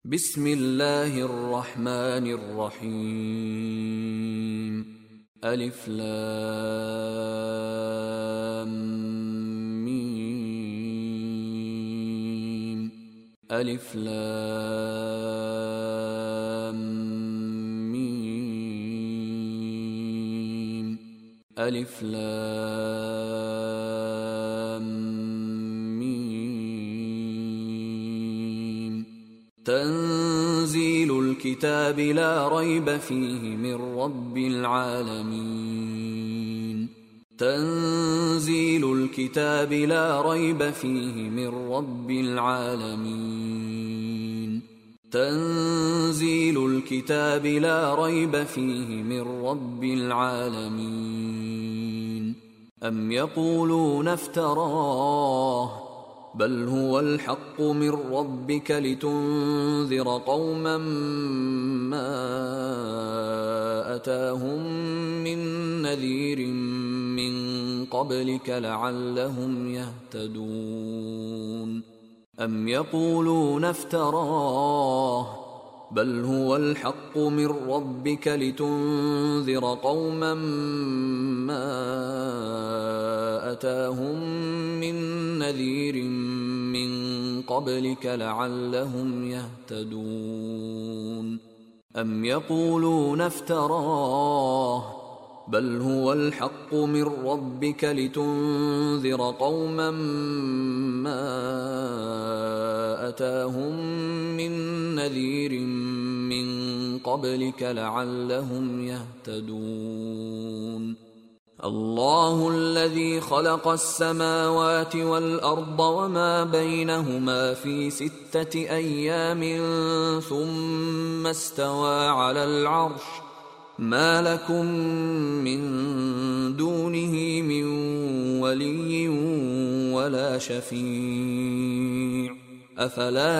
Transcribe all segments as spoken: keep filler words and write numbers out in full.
بسم الله الرحمن الرحيم. ألف لام ميم. ألف لام ميم. ألف لام ميم. تنزيل الكتاب لا ريب فيه من رب العالمين. تنزيل الكتاب لا ريب فيه من رب العالمين. تنزيل الكتاب لا ريب فيه من رب العالمين. أم يقولون افتراه بل هو الحق من ربك لتنذر قوما ما أتاهم من نذير من قبلك لعلهم يهتدون. أم يقولون افتراه بل هو الحق من ربك لتنذر قوما ما أتاهم من نذير من قبلك لعلهم يهتدون. أم يقولون افتراه بل هو الحق من ربك لتنذر قوما ما أتاهم من نذير من قبلك لعلهم يهتدون. الله الذي خلق السماوات والأرض وما بينهما في ستة أيام ثم استوى على العرش ما لكم من دونه من ولي ولا شفيع أفلا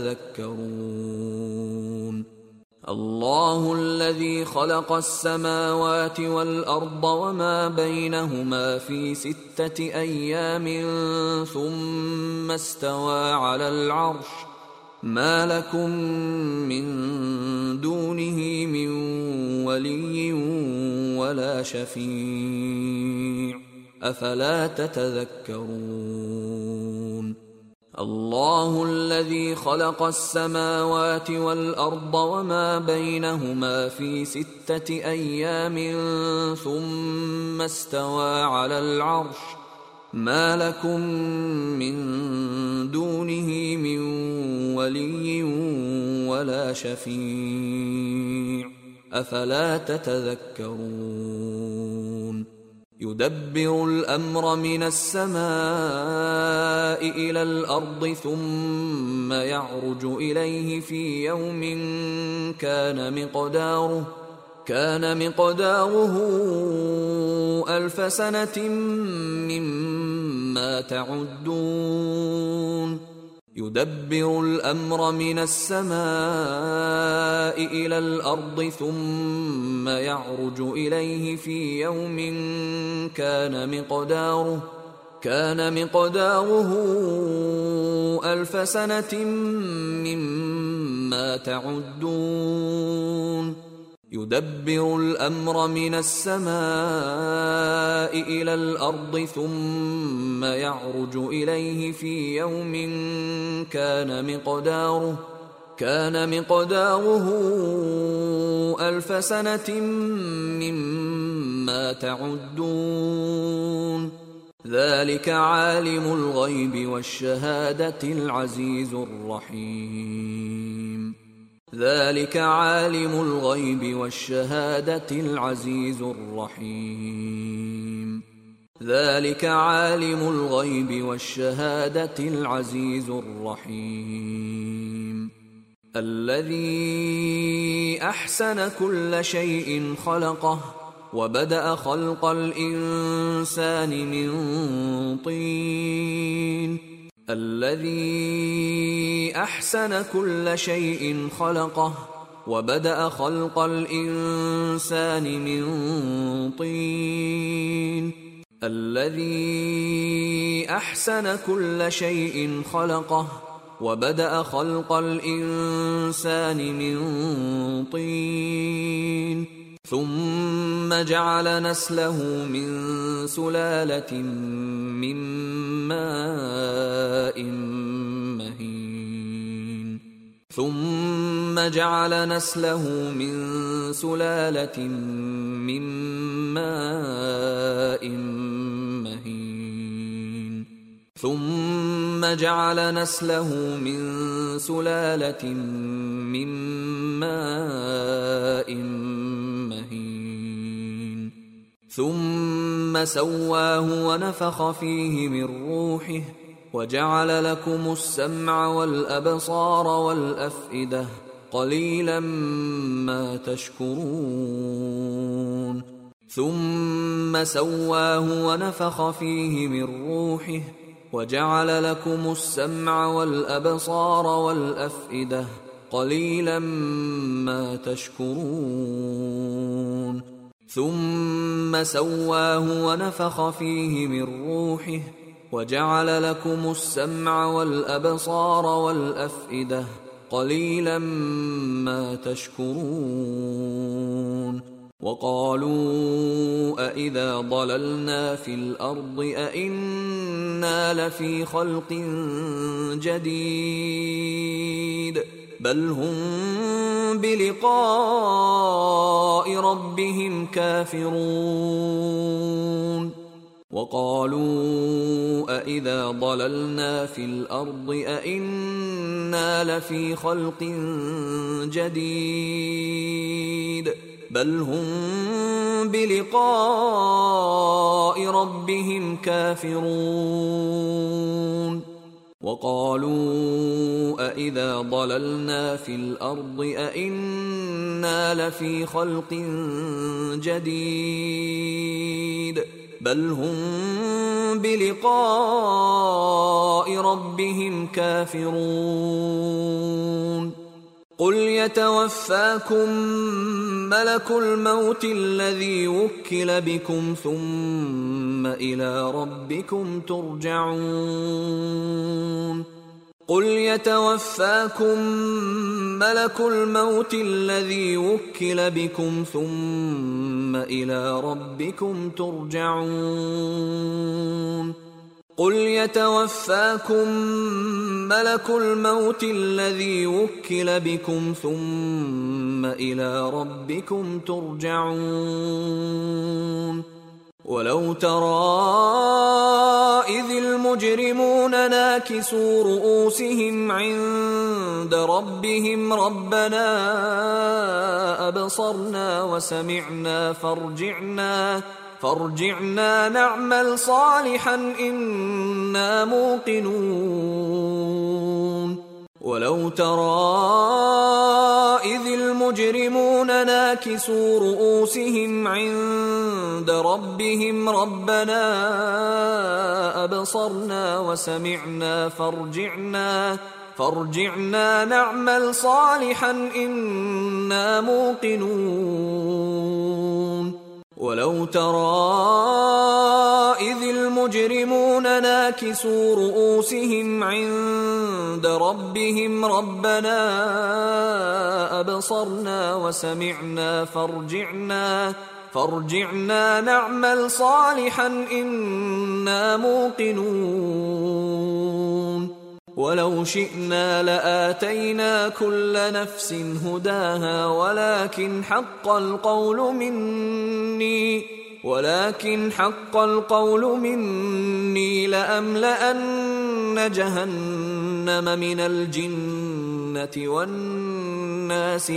تتذكرون. الله الذي خلق السماوات والأرض وما بينهما في ستة أيام ثم استوى على العرش ما لكم من دونه من ولي ولا شفيع أفلا تتذكرون. الله الذي خلق السماوات والأرض وما بينهما في ستة أيام ثم استوى على العرش ما لكم من دونه من ولي ولا شفيع أفلا تتذكرون. يدبر الأمر من السماء إلى الأرض ثم يعرج إليه في يوم كان مقداره كان مقداره ألف سنة مما تعدون. يدبر الأمر من السماء إلى الأرض ثم يعرج إليه في يوم كان مقداره كان مقداره ألف سنة مما تعدون. يدبر الأمر من السماء إلى الأرض ثم يعرج إليه في يوم كان مقداره كان مقداره ألف سنة مما تعدون. ذلك عالم الغيب والشهادة العزيز الرحيم. ذلك عالم الغيب والشهادة العزيز الرحيم. ذلك عالم الغيب والشهادة العزيز الرحيم. الذي أحسن كل شيء خلقه وبدأ خلق الإنسان من طين. الذي أحسن كل شيء خلقه وبدأ خلق الإنسان من طين. الذي أحسن كل شيء خلقه وبدأ خلق الإنسان من طين ثم جعل نسله من سلالة من ماء مهين ثم جعل نسله من سلالة من ماء مهين ثم جعل نسله من سلالة من ماء مهين ثم سواه ونفخ فيه من روحه وجعل لكم السمع والأبصار والأفئدة قليلا ما تشكرون ثم سواه ونفخ فيه من روحه وجعل لكم السمع والأبصار والأفئدة قليلا ما تشكرون ثم سواه ونفخ فيه من روحه وجعل لكم السمع والأبصار والأفئدة قليلا ما تشكرون وقالوا أإذا ضللنا في الأرض أإنا لفي خلق جديد بل هم بلقاء ربهم كافرون وقالوا أإذا ضللنا في الأرض أإنا لفي خلق جديد بل هم بلقاء ربهم كافرون وقالوا أإذا ضللنا في الأرض أإنا لفي خلق جديد بل هم بلقاء ربهم كافرون قل يتوفاكم ملك الموت الذي وكل بكم ثم إلى ربكم ترجعون قل يتوفاكم ملك الموت الذي وكل بكم ثم إلى ربكم ترجعون قل يتوفاكم ملك الموت الذي وكل بكم ثم إلى ربكم ترجعون ولو ترى إذ المجرمون ناكسوا رؤوسهم عند ربهم ربنا أبصرنا وسمعنا فارجعنا فارجعنا نعمل صالحا إنا موقنون ولو ترى إذ المجرمون ناكسوا رؤوسهم عند ربهم ربنا أبصرنا وسمعنا فارجعنا فارجعنا نعمل صالحا إنا موقنون ولو ترى إذ المجرمون ناكسوا رؤوسهم عند ربهم ربنا أبصرنا وسمعنا فارجعنا فارجعنا نعمل صالحا إنا موقنون ولو شئنا لآتينا كل نفس هداها ولكن حق القول مني ولكن حق القول مني لأملأن جهنم من الجنة والناس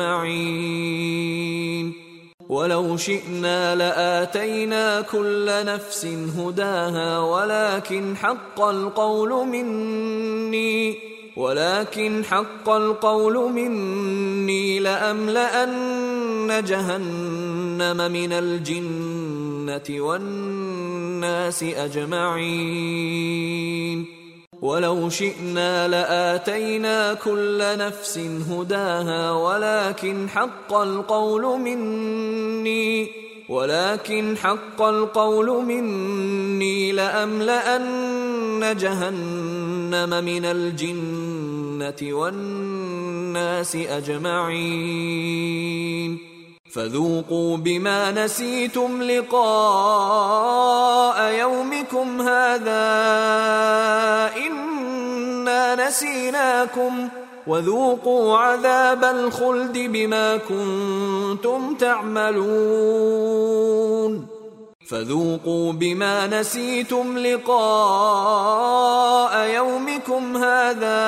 أجمعين ولو شئنا لآتينا كل نفس هداها ولكن حق القول مني ولكن حق القول مني لأملأن جهنم من الجنة والناس أجمعين ولو شئنا لآتينا كل نفس هداها ولكن حق القول مني ولكن حق القول مني لأملأن جهنم من الجنة الجنة والناس أجمعين فذوقوا بما نسيتم لقاء يومكم هذا إنا نسيناكم وذوقوا عذاب الخلد بما كنتم تعملون فذوقوا بما نسيتم لقاء يومكم هذا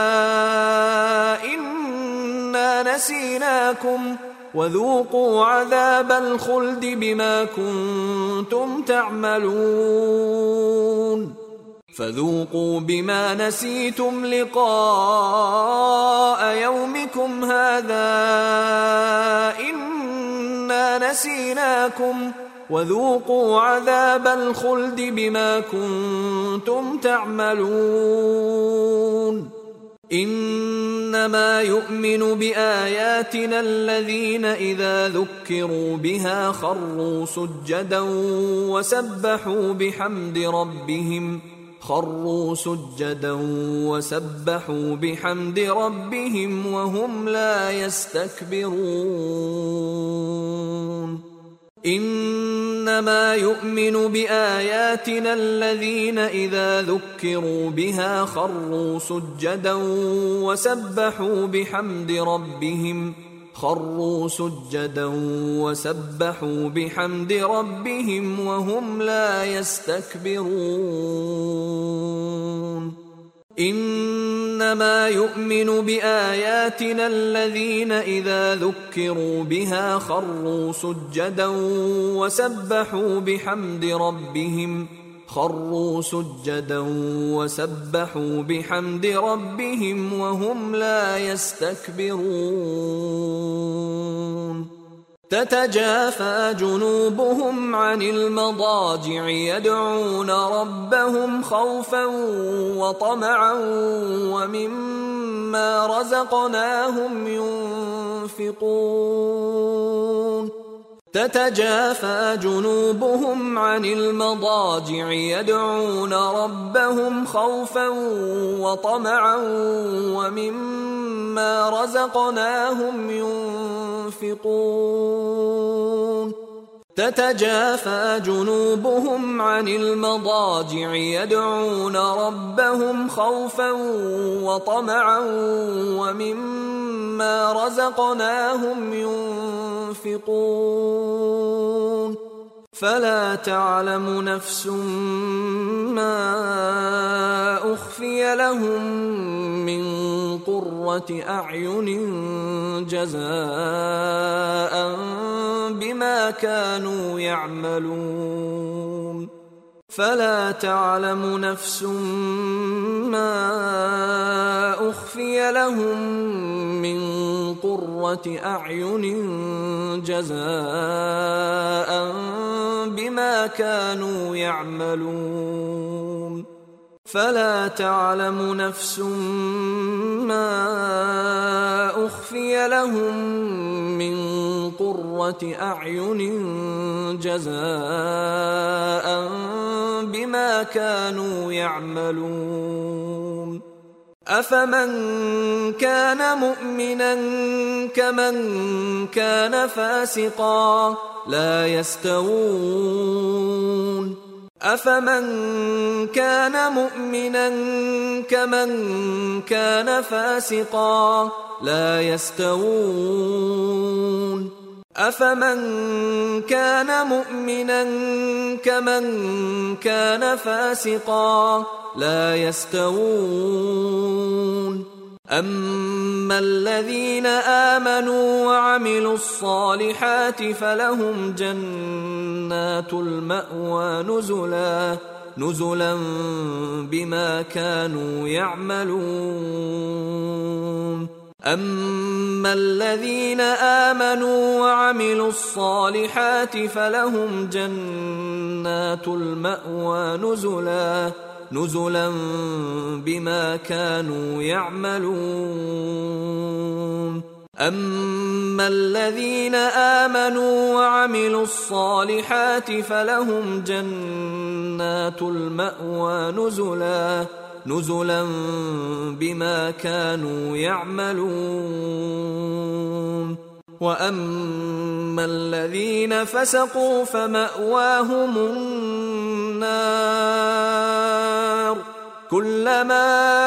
إنا نسيناكم وذوقوا عذاب الخلد بما كنتم تعملون فذوقوا بما نسيتم لقاء يومكم هذا إنا نسيناكم وذوقوا عذاب الخلد بما كنتم تعملون إنما يؤمن بآياتنا الذين إذا ذكروا بها خروا سجدا وسبحوا بحمد ربهم خروا سجدا وسبحوا بحمد ربهم وهم لا يستكبرون إنما يؤمن بآياتنا الذين إذا ذكروا بها خروا سجدا وسبحوا بحمد ربهم خروا سجدا وسبحوا بحمد ربهم وهم لا يستكبرون إنما يؤمن بآياتنا الذين إذا ذكروا بها خروا سجدا وسبحوا بحمد ربهم خروا سجدا وسبحوا بحمد ربهم وهم لا يستكبرون تتجافى جنوبهم عن المضاجع يدعون ربهم خوفا وطمعا ومما رزقناهم ينفقون تتجافى جنوبهم عن المضاجع يدعون ربهم خوفا وطمعا ومما رزقناهم ينفقون تتجافى جنوبهم عن المضاجع يدعون ربهم خوفا وطمعا ومما رزقناهم ينفقون فلا تعلم نفس ما أخفي لهم من قرة أعين جزاء بما كانوا يعملون فلا تعلم نفس ما أخفي لهم من قرة أعين جزاء بما كانوا يعملون فلا تعلم نفس ما أخفي لهم من قرة أعين جزاء بما كانوا يعملون أفمن كان مؤمنا كمن كان فاسقا لا يستوون أفمن كان مؤمنا كمن كان فاسقا لا يستوون أفمن كان مؤمنا كمن كان فاسقا لا يستوون أما الذين آمنوا وعملوا الصالحات فلهم جنات المأوى نزلا نزلا بما كانوا يعملون أما الذين آمنوا وعملوا الصالحات فلهم جنات المأوى نزلا نزلا بما كانوا يعملون أما الذين آمنوا وعملوا الصالحات فلهم جنات المأوى نزلا نزلا بما كانوا يعملون. وأما الذين فسقوا فمأواهم النار كلما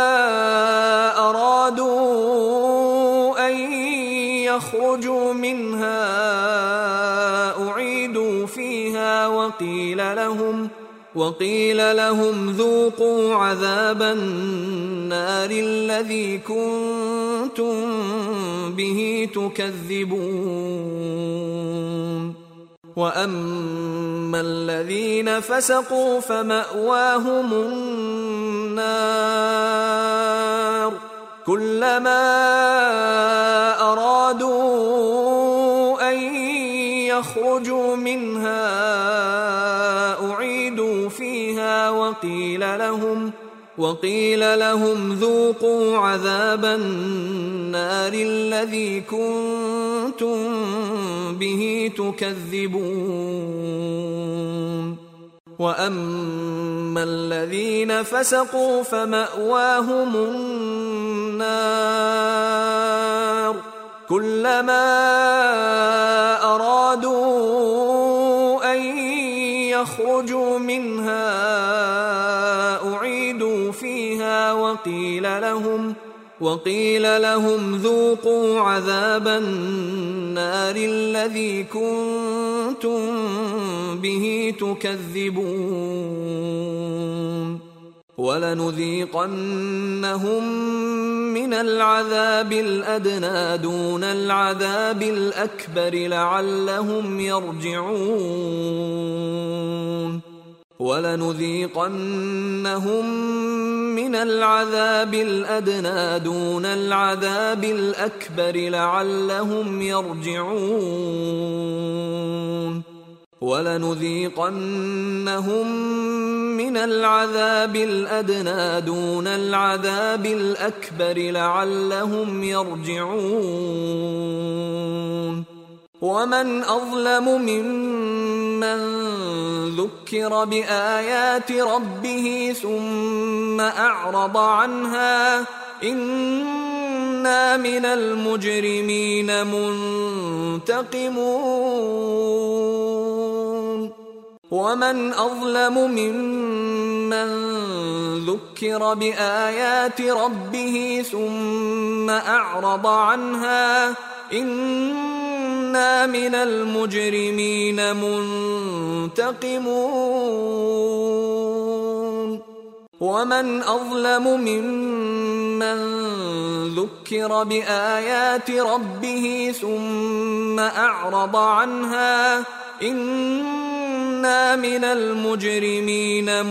أرادوا أن يخرجوا منها أعيدوا فيها وقيل لهم وقيل لهم ذوقوا عذاب النار الذي كنتم به تكذبون. وأما الذين فسقوا فمأواهم النار كلما أرادوا أن يخرجوا منها أعيدوا فيها وقيل لهم وقيل لهم ذوقوا عذاب النار الذي كنتم به تكذبون. وأما الذين فسقوا فمأواهم النار كلما أرادوا أن يخرجوا منها أعيدوا فيها وقيل لهم وقيل لهم ذوقوا عذاب النار الذي كنتم به تكذبون. ولنذيقنهم من العذاب الأدنى دون العذاب الأكبر لعلهم يرجعون. ولنذيقنهم من العذاب الأدنى دون العذاب الأكبر لعلهم يرجعون. ولنذيقنهم من العذاب الأدنى دون العذاب الأكبر لعلهم يرجعون. ومن أظلم ممن ذكر بآيات ربه ثم أعرض عنها إنا من المجرمين منتقمون. ومن أظلم ممن ذكر بآيات ربه ثم أعرض عنها إنا من المجرمين منتقمون. ومن أظلم ممن ذكر بآيات ربه ثم أعرض عنها إنا من المجرمين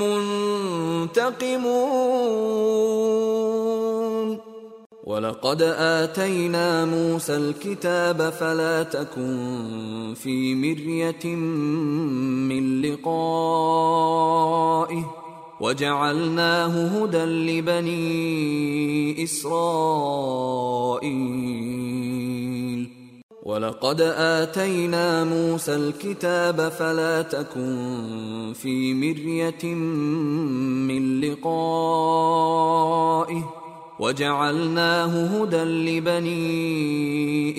منتقمون. ولقد آتينا موسى الكتاب فلا تكن في مرية من لقائه وجعلناه هدى لبني إسرائيل. ولقد آتينا موسى الكتاب فلا تكن في مرية من لقائه وجعلناه هدى لبني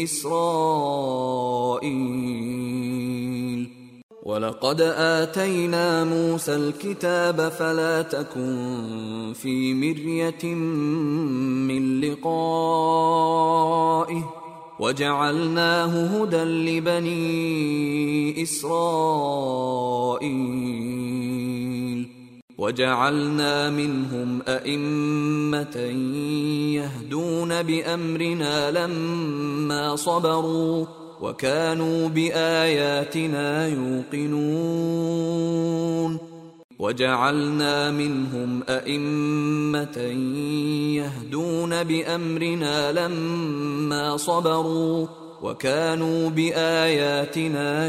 إسرائيل. ولقد آتينا موسى الكتاب فلا تكن في مرية من لقائه وجعلناه هدى لبني إسرائيل. وجعلنا منهم أئمة يهدون بأمرنا لما صبروا وكانوا بآياتنا يوقنون. وجعلنا منهم أئمة يهدون بأمرنا لما صبروا وكانوا بآياتنا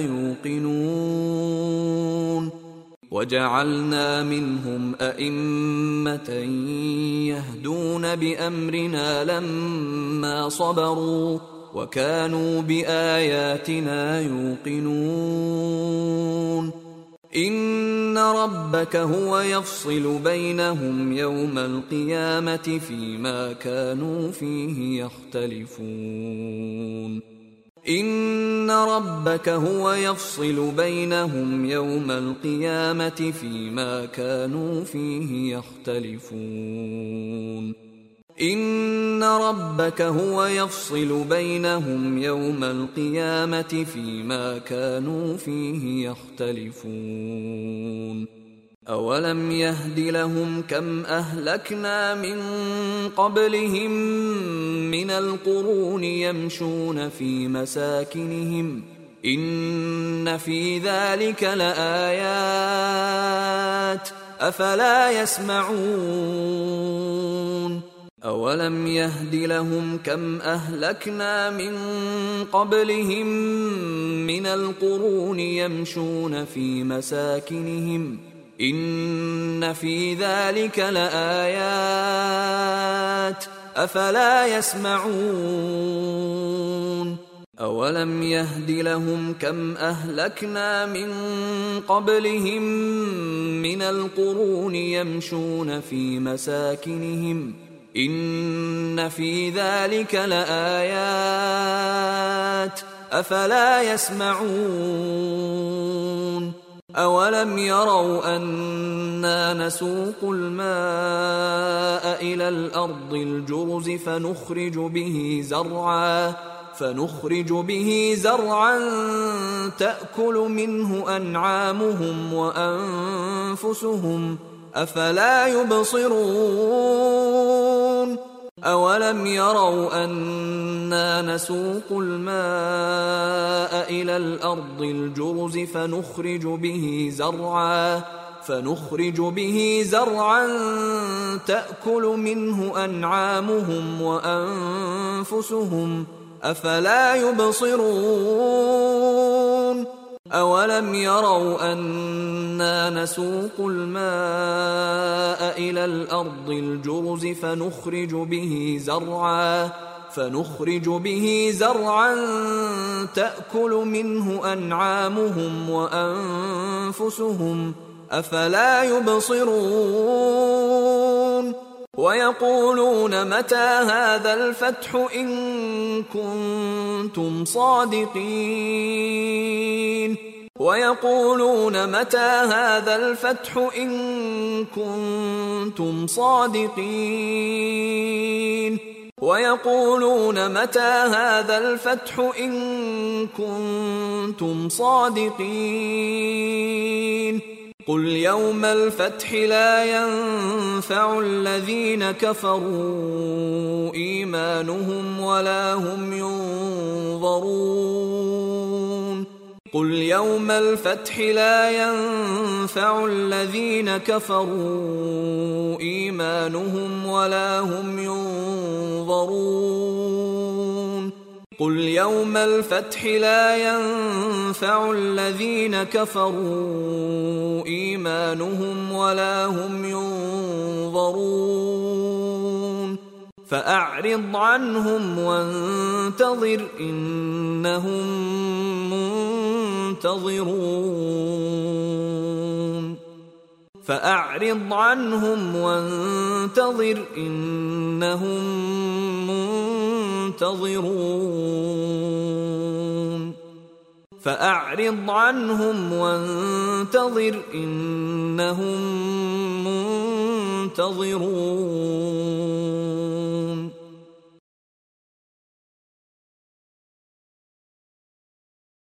يوقنون. وجعلنا منهم أئمة يهدون بأمرنا لما صبروا وكانوا بآياتنا يوقنون. إن ربك هو يفصل بينهم يوم القيامة فيما كانوا فيه يختلفون إن ربك هو يفصل بينهم يوم القيامة فيما كانوا فيه يختلفون إن ربك هو يفصل بينهم يوم القيامة فيما كانوا فيه يختلفون أولم يهد لهم كم أهلكنا من قبلهم من القرون يمشون في مساكنهم إن في ذلك لآيات أفلا يسمعون أولم يهد لهم كم أهلكنا من قبلهم من القرون يمشون في مساكنهم إن في ذلك لآيات أفلا يسمعون أولم يهد لهم كم أهلكنا من قبلهم من القرون يمشون في مساكنهم إن في ذلك لآيات أفلا يسمعون أولم يروا أنا نسوق الماء إلى الأرض الجرز فنخرج به زرعا فنخرج به زرعا تأكل منه أنعامهم وأنفسهم أفلا يبصرون أولم يروا أنا نسوق الماء إلى الأرض الجرز فنخرج به زرعا فنخرج به زرعا تأكل منه أنعامهم وأنفسهم أفلا يبصرون أولم يروا أنا نسوق الماء إلى الأرض الجرز فنخرج به زرعا فنخرج به زرعا تأكل منه أنعامهم وأنفسهم أفلا يبصرون ويقولون متى هذا الفتح إن كنتم صادقين ويقولون متى هذا الفتح إن كنتم صادقين ويقولون متى هذا الفتح إن كنتم صادقين قل يوم الفتح لا ينفع الذين كفروا إيمانهم ولا هم ينظرون قل يوم الفتح لا ينفع الذين كفروا إيمانهم ولا هم ينظرون قل يوم الفتح لا ينفع الذين كفروا إيمانهم ولا هم ينظرون فأعرض عنهم وانتظر إنهم منتظرون فأعرض عنهم وانتظر إنهم منتظرون فأعرض عنهم وانتظر إنهم منتظرون